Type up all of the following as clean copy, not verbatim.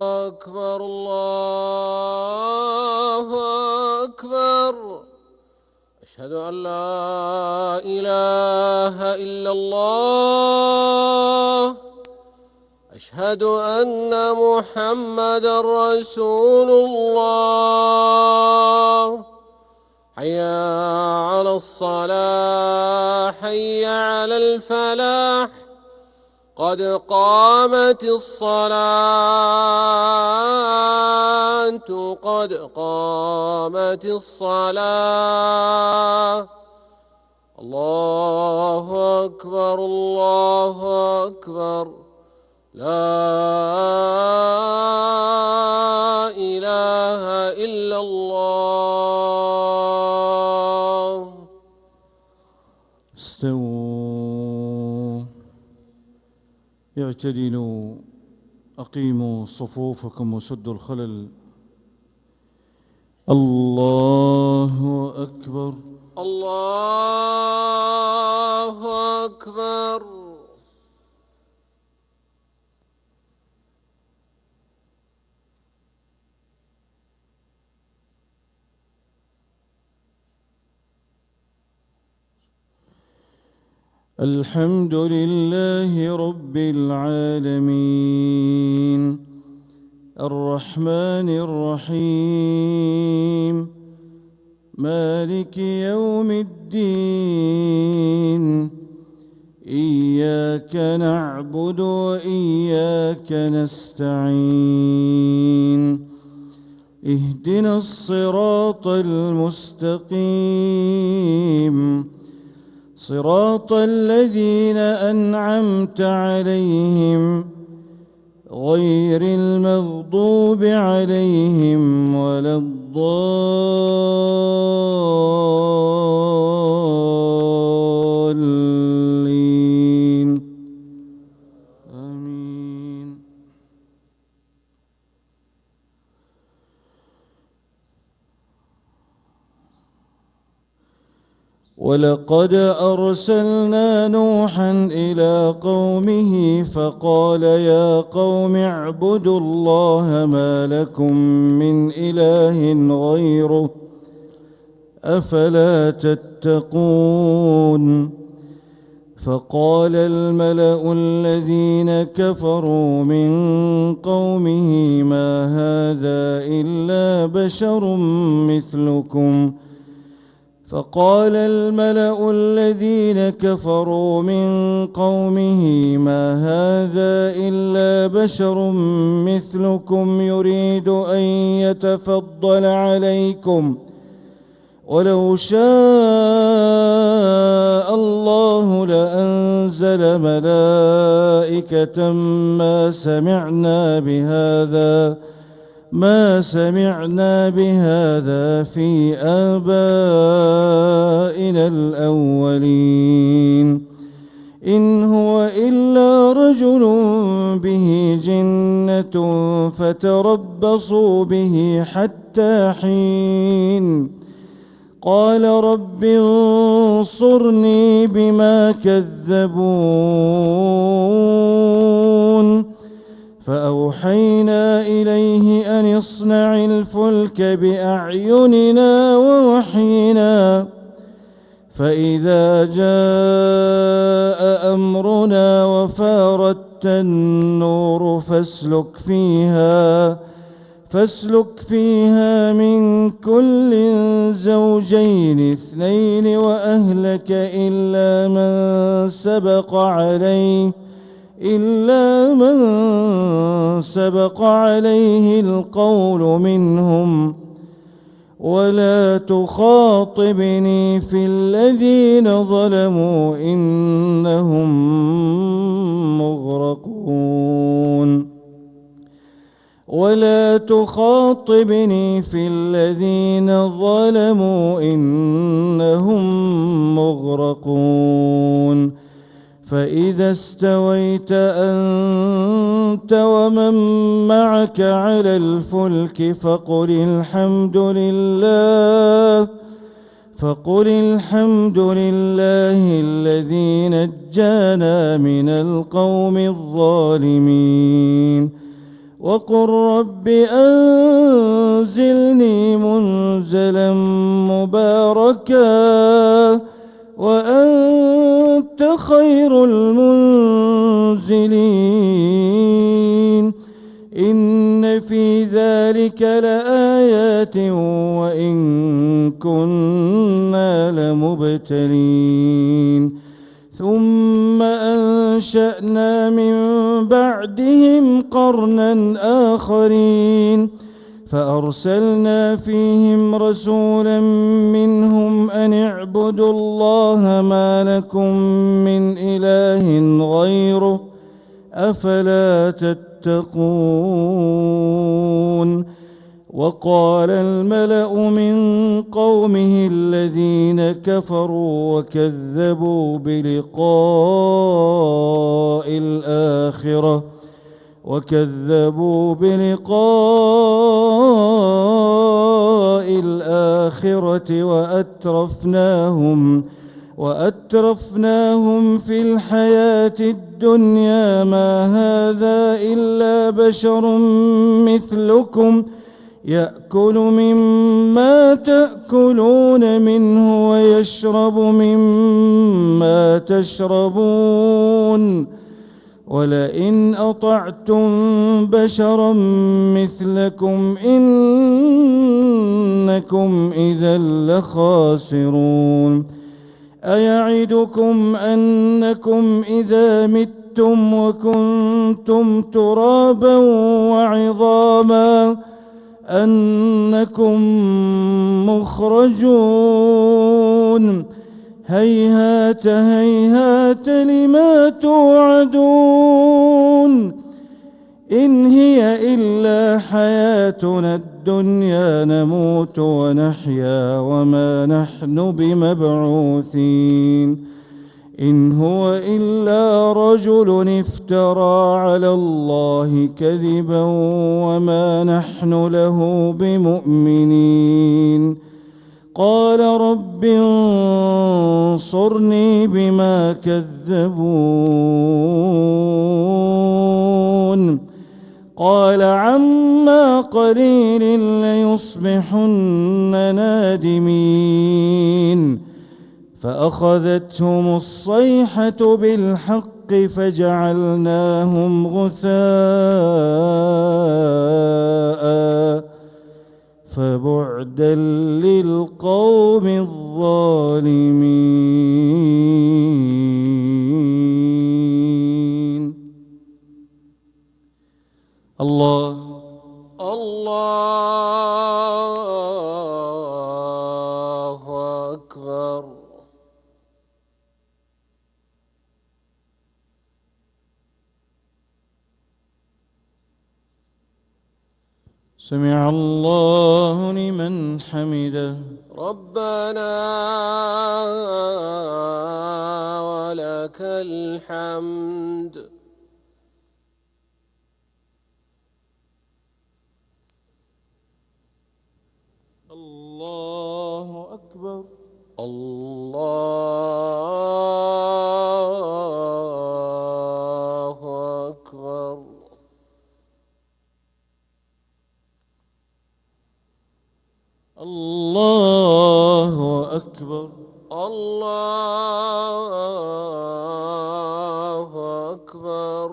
أكبر الله أكبر. أشهد أن لا إله إلا الله. أشهد أن محمدا رسول الله. حي على الصلاة، حي على الفلاح، قد قامت الصلاة، قد قامت الصلاة. الله أكبر الله أكبر. لا إله إلا الله. استووا، اعتدلوا، أقيموا صفوفكم وسدوا الخلل. الله أكبر الله أكبر. الحمد لله رب العالمين، الرحمن الرحيم، مالك يوم الدين. إياك نعبد وإياك نستعين. اهدنا الصراط المستقيم، صراط الذين أنعمت عليهم غير المغضوب عليهم ولا الضالين. آمين. ولقد أرسلنا نوحا إلى قومه فقال يا قوم اعبدوا الله ما لكم من إله غيره أفلا تتقون. فقال الملأ الذين كفروا من قومه ما هذا إلا بشر مثلكم. فقال الملأ الذين كفروا من قومه ما هذا إلا بشر مثلكم يريد أن يتفضل عليكم ولو شاء الله لأنزل ملائكة ما سمعنا بهذا في آبائنا الأولين. إن هو إلا رجل به جنة فتربصوا به حتى حين. قال رب انصرني بما كذبون. فأوحينا إليه أن اصنع الفلك بأعيننا ووحينا فإذا جاء أمرنا وفارت النور فاسلك فيها من كل زوجين اثنين وأهلك إلا من سبق عليه القول منهم ولا تخاطبني في الذين ظلموا إنهم مغرقون. ولا تخاطبني في الذين ظلموا إنهم مغرقون. فإذا استويت أنت ومن معك على الفلك فقل الحمد لله الذي نجانا من القوم الظالمين وقل رب أنزلني منزلا مباركا وأنت خير المنزلين. إن في ذلك لآيات وإن كنا لمبتلين. ثم أنشأنا من بعدهم قرنا آخرين فأرسلنا فيهم رسولا منهم أن اعبدوا الله ما لكم من إله غيره أفلا تتقون. وقال الملأ من قومه الذين كفروا وكذبوا بلقاء الآخرة وأترفناهم في الحياة الدنيا ما هذا إلا بشر مثلكم يأكل مما تأكلون منه ويشرب مما تشربون ولئن أطعتم بشرا مثلكم إنكم إذا لخاسرون. أيعدكم أنكم إذا متم وكنتم ترابا وعظاما أنكم مخرجون هيهات هيهات لما توعدون إن هي إلا حياتنا الدنيا نموت ونحيا وما نحن بمبعوثين. إن هو إلا رجل افترى على الله كذبا وما نحن له بمؤمنين. قال رب انصرني بما كذبون. قال عما قليل ليصبحن نادمين. فأخذتهم الصيحة بالحق فجعلناهم غثاء فبعدا للقوم الظالمين. الله أكبر. سمع الله لمن حمده. ربنا ولك الحمد. الله أكبر. الله أكبر. الله أكبر. الله أكبر.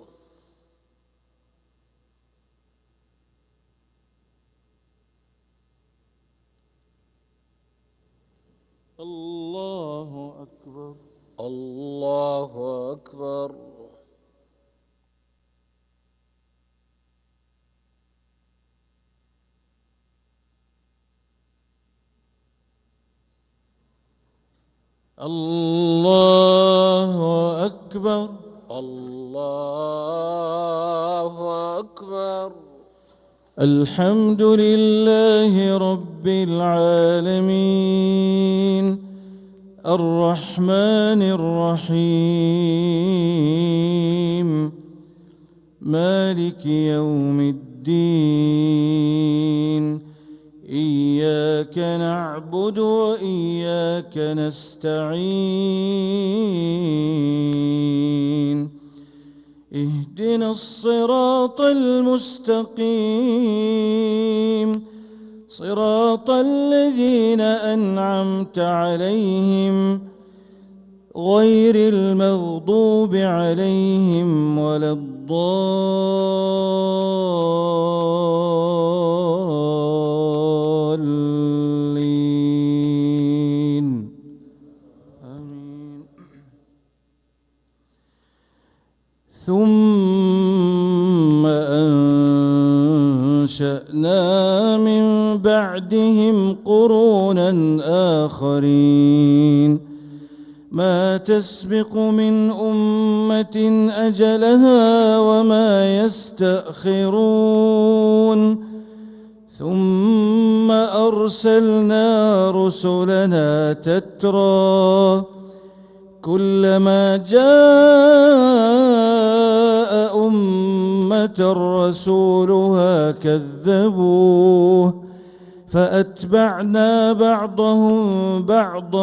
الله أكبر. الله أكبر. الله أكبر. الله أكبر. الحمد لله رب العالمين الرحمن الرحيم مالك يوم الدين إياك نعبد وإياك نستعين اهدنا الصراط المستقيم صراط الذين أنعمت عليهم غير المغضوب عليهم ولا الضالين آمين. ثم أنشأنا من بعدهم قرونا آخرين ما تسبق من أمة أجلها وما يستأخرون ثم أرسلنا رسلنا تترى كلما جاء أمة رسولها كذبوه فأتبعنا بعضهم بعضا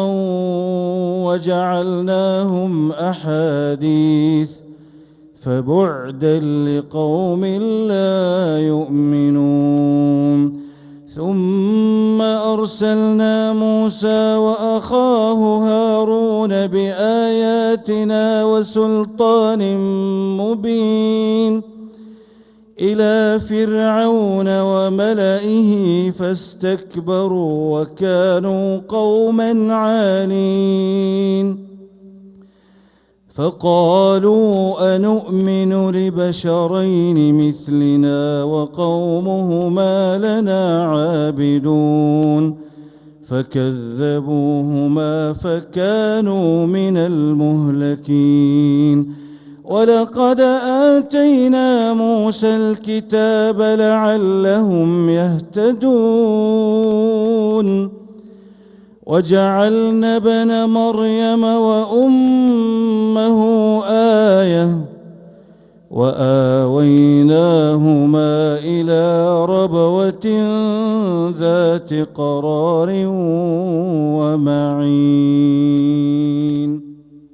وجعلناهم أحاديث فبعدا لقوم لا يؤمنون ثم أرسلنا موسى وأخاه هارون بآياتنا وسلطان مبين إلى فرعون وملئه فاستكبروا وكانوا قوما عالين فقالوا أنؤمن لبشرين مثلنا وقومهما لنا عابدون فكذبوهما فكانوا من المهلكين ولقد آتينا موسى الكتاب لعلهم يهتدون وجعلنا ابن مريم وأمه آية وآويناهما إلى ربوة ذات قرار ومعين.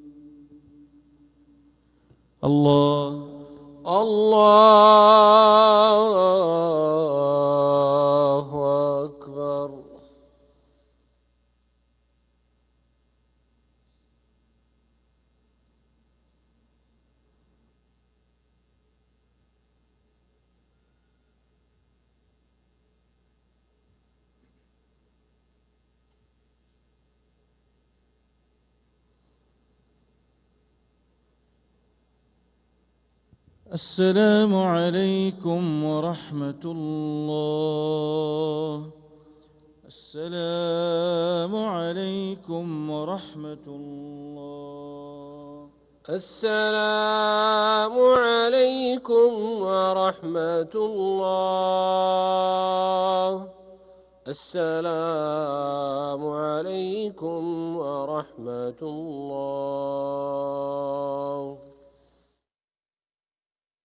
الله أكبر. السلام عليكم ورحمة الله. السلام عليكم ورحمة الله. السلام عليكم ورحمة الله. السلام عليكم ورحمة الله.